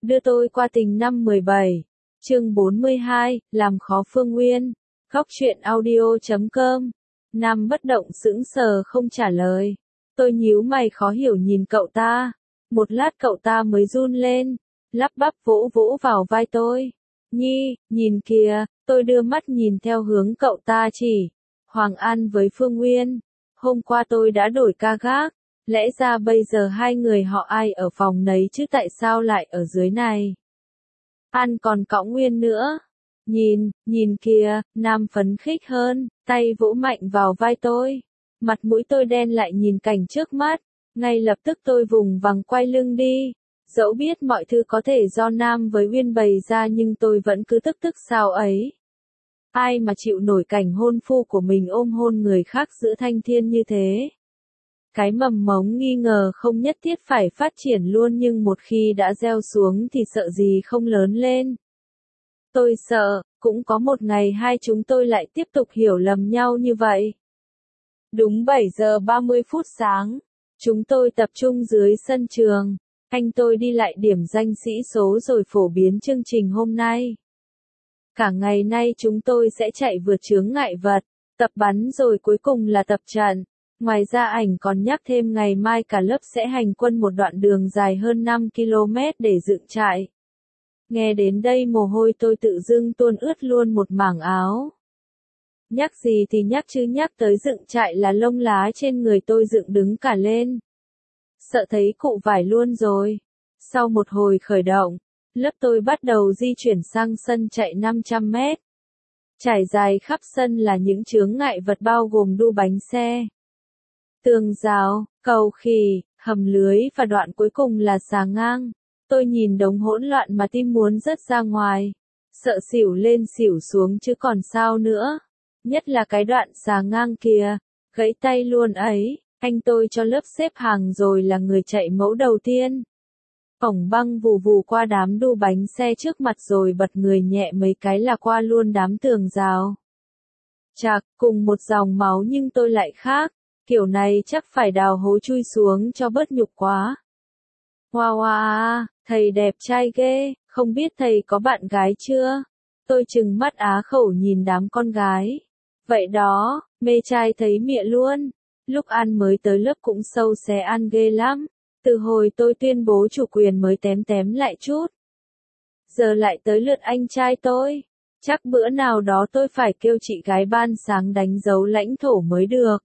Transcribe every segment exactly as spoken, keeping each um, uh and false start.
Đưa tôi qua tình năm mười bảy. Chương bốn mươi hai, làm khó Phương Nguyên. Góc truyện audio chấm com. Nam bất động sững sờ không trả lời. Tôi nhíu mày khó hiểu nhìn cậu ta. Một lát cậu ta mới run lên, lắp bắp vỗ vỗ vào vai tôi. Nhi, nhìn kìa, tôi đưa mắt nhìn theo hướng cậu ta chỉ. Hoàng An với Phương Nguyên. Hôm qua tôi đã đổi ca gác. Lẽ ra bây giờ hai người họ ai ở phòng nấy chứ tại sao lại ở dưới này? An còn cõng Nguyên nữa. Nhìn, nhìn kìa, Nam phấn khích hơn, tay vỗ mạnh vào vai tôi. Mặt mũi tôi đen lại nhìn cảnh trước mắt. Ngay lập tức tôi vùng vằng quay lưng đi. Dẫu biết mọi thứ có thể do Nam với Uyên bày ra nhưng tôi vẫn cứ tức tức sao ấy. Ai mà chịu nổi cảnh hôn phu của mình ôm hôn người khác giữa thanh thiên như thế. Cái mầm mống nghi ngờ không nhất thiết phải phát triển luôn nhưng một khi đã gieo xuống thì sợ gì không lớn lên. Tôi sợ, cũng có một ngày hai chúng tôi lại tiếp tục hiểu lầm nhau như vậy. Đúng bảy giờ ba mươi phút sáng, chúng tôi tập trung dưới sân trường. Anh tôi đi lại điểm danh sĩ số rồi phổ biến chương trình hôm nay. Cả ngày nay chúng tôi sẽ chạy vượt chướng ngại vật, tập bắn rồi cuối cùng là tập trận. Ngoài ra ảnh còn nhắc thêm ngày mai cả lớp sẽ hành quân một đoạn đường dài hơn năm ki lô mét để dựng trại. Nghe đến đây mồ hôi tôi tự dưng tuôn ướt luôn một mảng áo. Nhắc gì thì nhắc chứ nhắc tới dựng trại là lông lá trên người tôi dựng đứng cả lên. Sợ thấy cụ vải luôn rồi. Sau một hồi khởi động, lớp tôi bắt đầu di chuyển sang sân chạy năm trăm mét. Trải dài khắp sân là những chướng ngại vật bao gồm đu bánh xe, tường rào, cầu khỉ, hầm lưới và đoạn cuối cùng là xà ngang. Tôi nhìn đống hỗn loạn mà tim muốn rớt ra ngoài. Sợ xỉu lên xỉu xuống chứ còn sao nữa. Nhất là cái đoạn xà ngang kìa, gãy tay luôn ấy. Anh tôi cho lớp xếp hàng rồi là người chạy mẫu đầu tiên. Ổng băng vù vù qua đám đu bánh xe trước mặt rồi bật người nhẹ mấy cái là qua luôn đám tường rào. Chạc, cùng một dòng máu nhưng tôi lại khác. Kiểu này chắc phải đào hố chui xuống cho bớt nhục quá. Wow, wow, thầy đẹp trai ghê, không biết thầy có bạn gái chưa? Tôi trừng mắt á khẩu nhìn đám con gái. Vậy đó, mê trai thấy mịa luôn. Lúc An mới tới lớp cũng sâu xé An ghê lắm. Từ hồi tôi tuyên bố chủ quyền mới tém tém lại chút. Giờ lại tới lượt anh trai tôi. Chắc bữa nào đó tôi phải kêu chị gái ban sáng đánh dấu lãnh thổ mới được.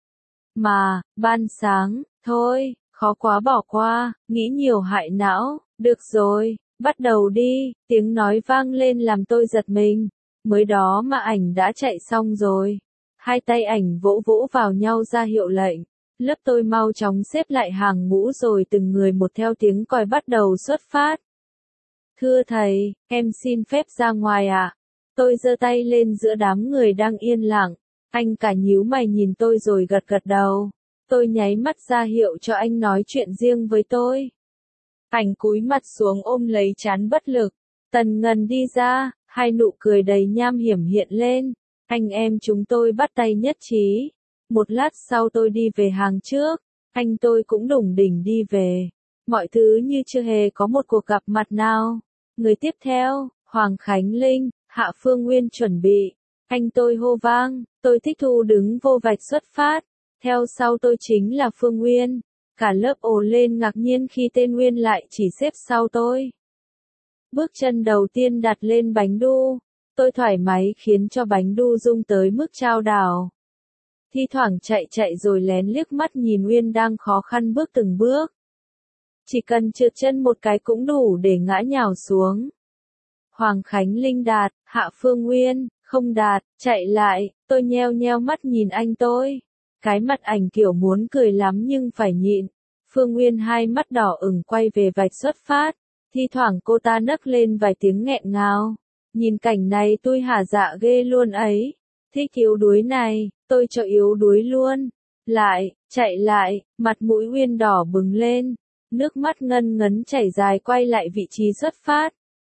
Mà, ban sáng, thôi, khó quá bỏ qua, nghĩ nhiều hại não, được rồi, bắt đầu đi, tiếng nói vang lên làm tôi giật mình, mới đó mà ảnh đã chạy xong rồi. Hai tay ảnh vỗ vỗ vào nhau ra hiệu lệnh, lớp tôi mau chóng xếp lại hàng ngũ rồi từng người một theo tiếng còi bắt đầu xuất phát. Thưa thầy, em xin phép ra ngoài ạ. À? Tôi giơ tay lên giữa đám người đang yên lặng. Anh cả nhíu mày nhìn tôi rồi gật gật đầu. Tôi nháy mắt ra hiệu cho anh nói chuyện riêng với tôi. Ảnh cúi mặt xuống ôm lấy trán bất lực. Tần Ngân đi ra, hai nụ cười đầy nham hiểm hiện lên. Anh em chúng tôi bắt tay nhất trí. Một lát sau tôi đi về hàng trước. Anh tôi cũng đủng đỉnh đi về. Mọi thứ như chưa hề có một cuộc gặp mặt nào. Người tiếp theo, Hoàng Khánh Linh, Hạ Phương Nguyên chuẩn bị. Anh tôi hô vang, tôi thích thú đứng vô vạch xuất phát. Theo sau tôi chính là Phương Nguyên. Cả lớp ồ lên ngạc nhiên khi tên Nguyên lại chỉ xếp sau tôi. Bước chân đầu tiên đặt lên bánh đu. Tôi thoải mái khiến cho bánh đu rung tới mức chao đảo. Thi thoảng chạy chạy rồi lén liếc mắt nhìn Nguyên đang khó khăn bước từng bước. Chỉ cần trượt chân một cái cũng đủ để ngã nhào xuống. Hoàng Khánh Linh đạt, Hạ Phương Nguyên, không đạt, chạy lại, tôi nheo nheo mắt nhìn anh tôi. Cái mặt ảnh kiểu muốn cười lắm nhưng phải nhịn. Phương Nguyên hai mắt đỏ ửng quay về vạch xuất phát. Thi thoảng cô ta nấc lên vài tiếng nghẹn ngào. Nhìn cảnh này tôi hả dạ ghê luôn ấy. Thích yếu đuối này, tôi cho yếu đuối luôn. Lại, chạy lại, mặt mũi Nguyên đỏ bừng lên. Nước mắt ngân ngấn chảy dài quay lại vị trí xuất phát.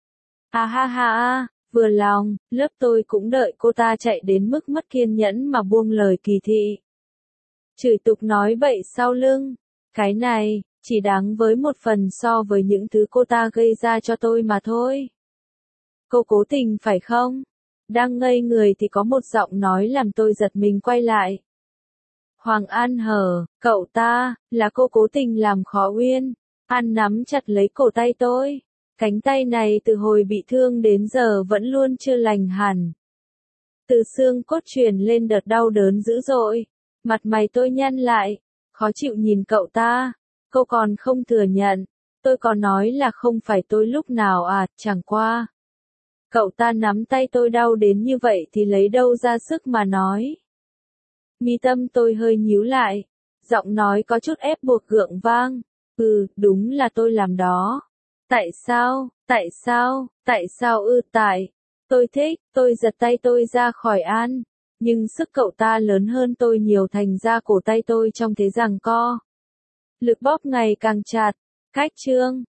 À ha ha ha, vừa lòng, lớp tôi cũng đợi cô ta chạy đến mức mất kiên nhẫn mà buông lời kỳ thị. Chửi tục nói bậy sau lưng. Cái này, chỉ đáng với một phần so với những thứ cô ta gây ra cho tôi mà thôi. Cô cố tình phải không? Đang ngây người thì có một giọng nói làm tôi giật mình quay lại. Hoàng An hờ, cậu ta, là cô cố tình làm khó Uyên. An nắm chặt lấy cổ tay tôi. Cánh tay này từ hồi bị thương đến giờ vẫn luôn chưa lành hẳn. Từ xương cốt truyền lên đợt đau đớn dữ dội. Mặt mày tôi nhăn lại, khó chịu nhìn cậu ta. Cô còn không thừa nhận. Tôi có nói là không phải tôi lúc nào à, chẳng qua. Cậu ta nắm tay tôi đau đến như vậy thì lấy đâu ra sức mà nói. Mi tâm tôi hơi nhíu lại. Giọng nói có chút ép buộc gượng vang. Ừ, đúng là tôi làm đó. Tại sao, tại sao, tại sao ư tại. Tôi thích, tôi giật tay tôi ra khỏi An. Nhưng sức cậu ta lớn hơn tôi nhiều thành ra cổ tay tôi trong thế giằng co. Lực bóp ngày càng chặt. Cách chương.